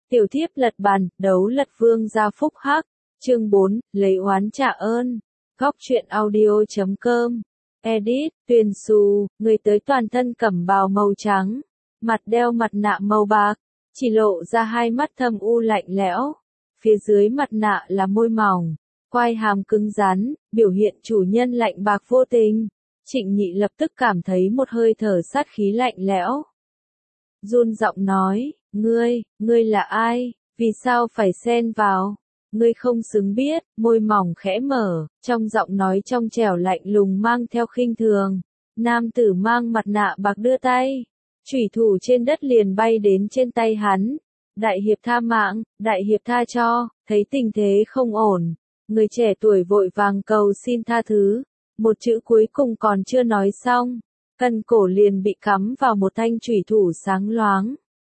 Tiểu thiếp lật bàn, đấu lật vương gia phúc hắc. Chương 4, lấy oán trả ơn. Góc truyện audio.com. Edit, Tuyền Xù, người tới toàn thân cẩm bào màu trắng, mặt đeo mặt nạ màu bạc, chỉ lộ ra hai mắt thâm u lạnh lẽo. Phía dưới mặt nạ là môi mỏng, quai hàm cứng rắn, biểu hiện chủ nhân lạnh bạc vô tình. Trịnh Nhị lập tức cảm thấy một hơi thở sát khí lạnh lẽo. Run giọng nói, ngươi là ai, vì sao phải xen vào? Ngươi không xứng biết, môi mỏng khẽ mở, trong giọng nói trong trẻo lạnh lùng mang theo khinh thường. Nam tử mang mặt nạ bạc đưa tay, chủy thủ trên đất liền bay đến trên tay hắn. Đại hiệp tha mạng, đại hiệp tha cho. Thấy tình thế không ổn, người trẻ tuổi vội vàng cầu xin tha thứ. Một chữ cuối cùng còn chưa nói xong, cân cổ liền bị cắm vào một thanh chủy thủ sáng loáng.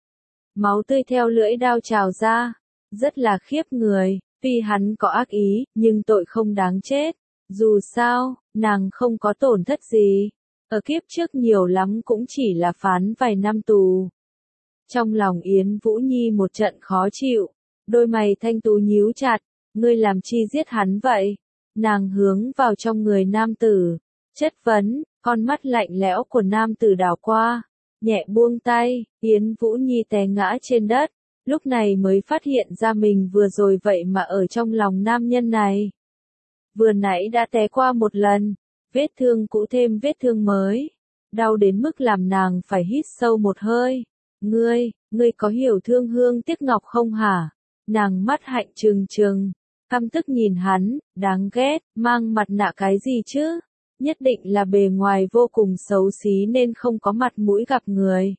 Máu tươi theo lưỡi đao trào ra, rất là khiếp người. Tuy hắn có ác ý, nhưng tội không đáng chết. Dù sao, nàng không có tổn thất gì. Ở kiếp trước nhiều lắm cũng chỉ là phán vài năm tù. Trong lòng Yến Vũ Nhi một trận khó chịu, đôi mày thanh tú nhíu chặt, ngươi làm chi giết hắn vậy? Nàng hướng vào trong người nam tử, chất vấn, con mắt lạnh lẽo của nam tử đảo qua, nhẹ buông tay, Yến Vũ Nhi té ngã trên đất, lúc này mới phát hiện ra mình vừa rồi vậy mà ở trong lòng nam nhân này. Vừa nãy đã té qua một lần, vết thương cũ thêm vết thương mới, đau đến mức làm nàng phải hít sâu một hơi. Ngươi có hiểu thương hương tiếc ngọc không hả? Nàng mắt hạnh trừng trừng, căm tức nhìn hắn, đáng ghét, mang mặt nạ cái gì chứ? Nhất định là bề ngoài vô cùng xấu xí nên không có mặt mũi gặp người.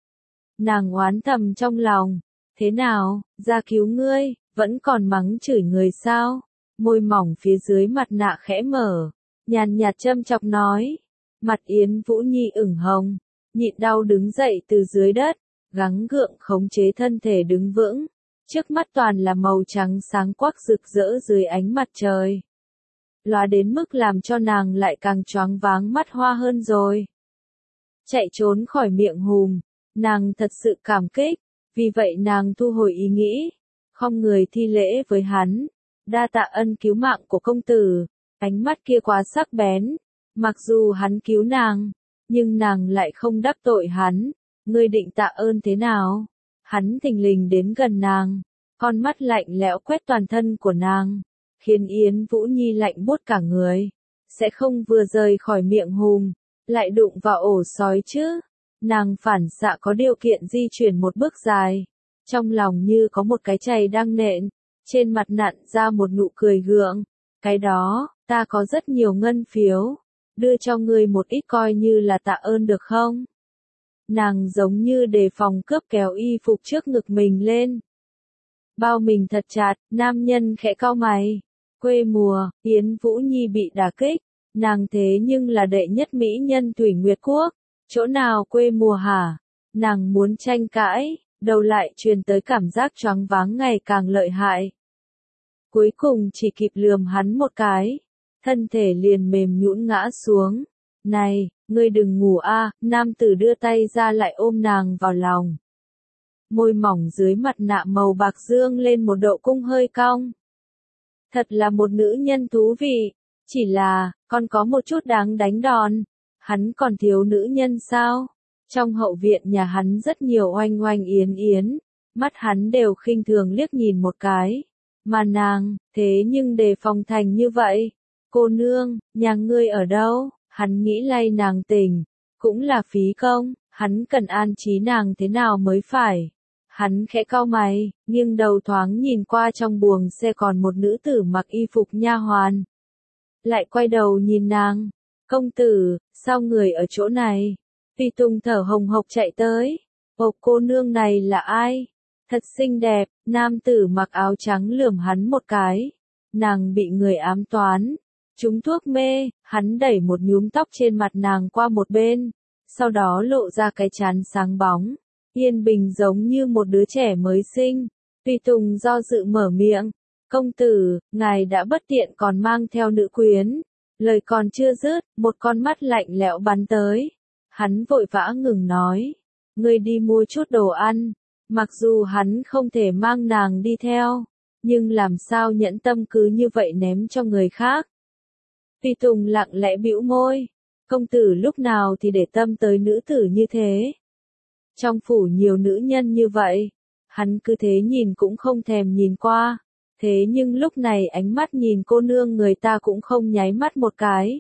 Nàng oán thầm trong lòng, thế nào, ra cứu ngươi, vẫn còn mắng chửi người sao? Môi mỏng phía dưới mặt nạ khẽ mở, nhàn nhạt châm chọc nói. Mặt Yến Vũ Nhi ửng hồng, nhịn đau đứng dậy từ dưới đất, gắng gượng khống chế thân thể đứng vững. Trước mắt toàn là màu trắng sáng quắc rực rỡ dưới ánh mặt trời. Lóa đến mức làm cho nàng lại càng choáng váng mắt hoa hơn rồi. Chạy trốn khỏi miệng hùm, nàng thật sự cảm kích, vì vậy nàng thu hồi ý nghĩ, không người thi lễ với hắn. Đa tạ ân cứu mạng của công tử, ánh mắt kia quá sắc bén, mặc dù hắn cứu nàng, nhưng nàng lại không đắc tội hắn. Ngươi định tạ ơn thế nào? Hắn thình lình đến gần nàng, con mắt lạnh lẽo quét toàn thân của nàng, khiến Yến Vũ Nhi lạnh buốt cả người. Sẽ không vừa rời khỏi miệng hùm, lại đụng vào ổ sói chứ? Nàng phản xạ có điều kiện di chuyển một bước dài, trong lòng như có một cái chày đang nện, trên mặt nặn ra một nụ cười gượng. Cái đó, ta có rất nhiều ngân phiếu, đưa cho ngươi một ít coi như là tạ ơn được không? Nàng giống như đề phòng cướp kéo y phục trước ngực mình lên. Bao mình thật chặt, nam nhân khẽ cau mày. Quê mùa, Yến Vũ Nhi bị đả kích, nàng thế nhưng là đệ nhất mỹ nhân Thủy Nguyệt Quốc. Chỗ nào quê mùa hả? Nàng muốn tranh cãi, đầu lại truyền tới cảm giác choáng váng ngày càng lợi hại. Cuối cùng chỉ kịp lườm hắn một cái, thân thể liền mềm nhũn ngã xuống. Này, ngươi đừng ngủ a, nam tử đưa tay ra lại ôm nàng vào lòng. Môi mỏng dưới mặt nạ màu bạc dương lên một độ cung hơi cong. Thật là một nữ nhân thú vị, chỉ là, còn có một chút đáng đánh đòn. Hắn còn thiếu nữ nhân sao? Trong hậu viện nhà hắn rất nhiều oanh oanh yến yến, mắt hắn đều khinh thường liếc nhìn một cái. Mà nàng, thế nhưng đề phòng thành như vậy. Cô nương, nhà ngươi ở đâu? Hắn nghĩ lay nàng tỉnh, cũng là phí công, hắn cần an trí nàng thế nào mới phải. Hắn khẽ cau mày, nghiêng đầu thoáng nhìn qua trong buồng xe còn một nữ tử mặc y phục nha hoàn. Lại quay đầu nhìn nàng, công tử, sao người ở chỗ này? Tùy Tùng thở hồng hộc chạy tới, cô nương này là ai? Thật xinh đẹp, nam tử mặc áo trắng lườm hắn một cái. Nàng bị người ám toán, trúng thuốc mê, hắn đẩy một nhúm tóc trên mặt nàng qua một bên, sau đó lộ ra cái trán sáng bóng, yên bình giống như một đứa trẻ mới sinh. Tùy Tùng do dự mở miệng, công tử, ngài đã bất tiện còn mang theo nữ quyến. Lời còn chưa dứt, một con mắt lạnh lẽo bắn tới. Hắn vội vã ngừng nói, ngươi đi mua chút đồ ăn, Mặc dù hắn không thể mang nàng đi theo, nhưng làm sao nhẫn tâm cứ như vậy ném cho người khác. Tùy Tùng lặng lẽ bĩu môi, công tử lúc nào thì để tâm tới nữ tử như thế. Trong phủ nhiều nữ nhân như vậy, hắn cứ thế nhìn cũng không thèm nhìn qua, thế nhưng lúc này ánh mắt nhìn cô nương người ta cũng không nháy mắt một cái.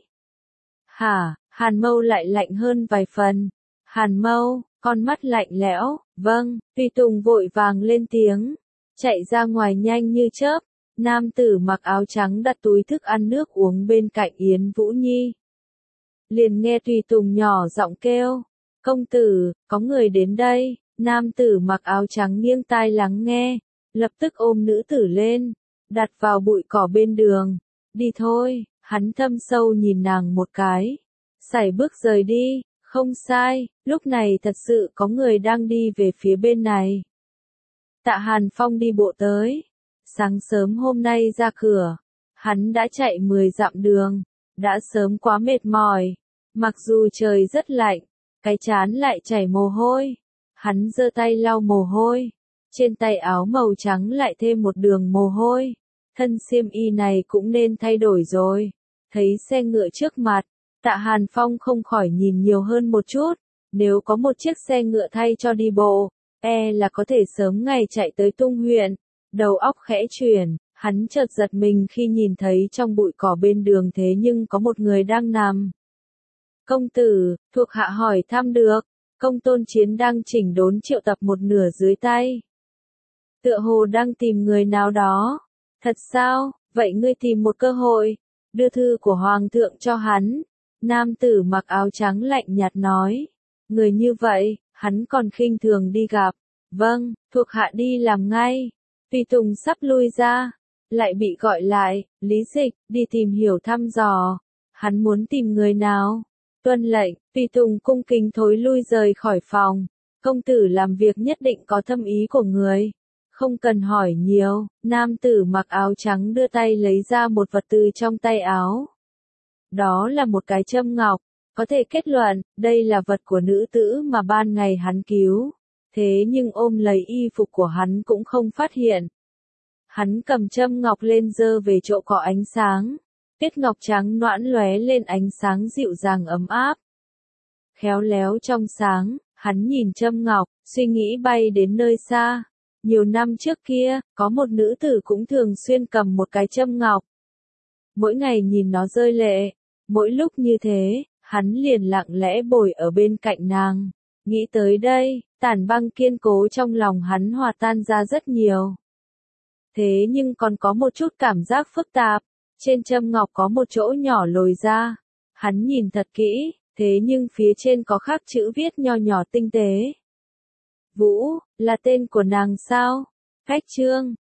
Hả, Hàn Mâu lại lạnh hơn vài phần. Hàn Mâu, con mắt lạnh lẽo, vâng, Tùy Tùng vội vàng lên tiếng, chạy ra ngoài nhanh như chớp. Nam tử mặc áo trắng đặt túi thức ăn nước uống bên cạnh Yến Vũ Nhi. Liền nghe Tùy Tùng nhỏ giọng kêu, công tử, có người đến đây. Nam tử mặc áo trắng nghiêng tai lắng nghe, lập tức ôm nữ tử lên, đặt vào bụi cỏ bên đường. Đi thôi, hắn thâm sâu nhìn nàng một cái, sải bước rời đi. Không sai, lúc này thật sự có người đang đi về phía bên này. Tạ Hàn Phong đi bộ tới. Sáng sớm hôm nay ra cửa, hắn đã chạy 10 dặm đường, đã sớm quá mệt mỏi. Mặc dù trời rất lạnh, cái trán lại chảy mồ hôi. Hắn giơ tay lau mồ hôi, trên tay áo màu trắng lại thêm một đường mồ hôi. Thân xiêm y này cũng nên thay đổi rồi. Thấy xe ngựa trước mặt, Tạ Hàn Phong không khỏi nhìn nhiều hơn một chút. Nếu có một chiếc xe ngựa thay cho đi bộ, là có thể sớm ngày chạy tới Tung huyện. Đầu óc khẽ chuyển, hắn chợt giật mình khi nhìn thấy trong bụi cỏ bên đường thế nhưng có một người đang nằm. Công tử, thuộc hạ hỏi thăm được. Công tôn chiến đang chỉnh đốn triệu tập một nửa dưới tay. Tựa hồ đang tìm người nào đó. Thật sao, vậy ngươi tìm một cơ hội, đưa thư của Hoàng thượng cho hắn. Nam tử mặc áo trắng lạnh nhạt nói. Người như vậy, hắn còn khinh thường đi gặp. Vâng, thuộc hạ đi làm ngay. Tùy Tùng sắp lui ra, lại bị gọi lại. Lý Dịch, đi tìm hiểu thăm dò. Hắn muốn tìm người nào? Tuân lệnh, Tùy Tùng cung kính thối lui rời khỏi phòng. Công tử làm việc nhất định có thâm ý của người. Không cần hỏi nhiều. Nam tử mặc áo trắng đưa tay lấy ra một vật từ trong tay áo. Đó là một cái châm ngọc. Có thể kết luận, đây là vật của nữ tử mà ban ngày hắn cứu. Thế nhưng ôm lấy y phục của hắn cũng không phát hiện. Hắn cầm châm ngọc lên giơ về chỗ có ánh sáng. Tiết ngọc trắng nõn lóe lên ánh sáng dịu dàng ấm áp. Khéo léo trong sáng, hắn nhìn châm ngọc, suy nghĩ bay đến nơi xa. Nhiều năm trước kia, có một nữ tử cũng thường xuyên cầm một cái châm ngọc. Mỗi ngày nhìn nó rơi lệ, mỗi lúc như thế, hắn liền lặng lẽ bồi ở bên cạnh nàng. Nghĩ tới đây, tảng băng kiên cố trong lòng hắn hòa tan ra rất nhiều. Thế nhưng còn có một chút cảm giác phức tạp. Trên châm ngọc có một chỗ nhỏ lồi ra. Hắn nhìn thật kỹ, thế nhưng phía trên có khắc chữ viết nho nhỏ tinh tế. Vũ, là tên của nàng sao? Cách chương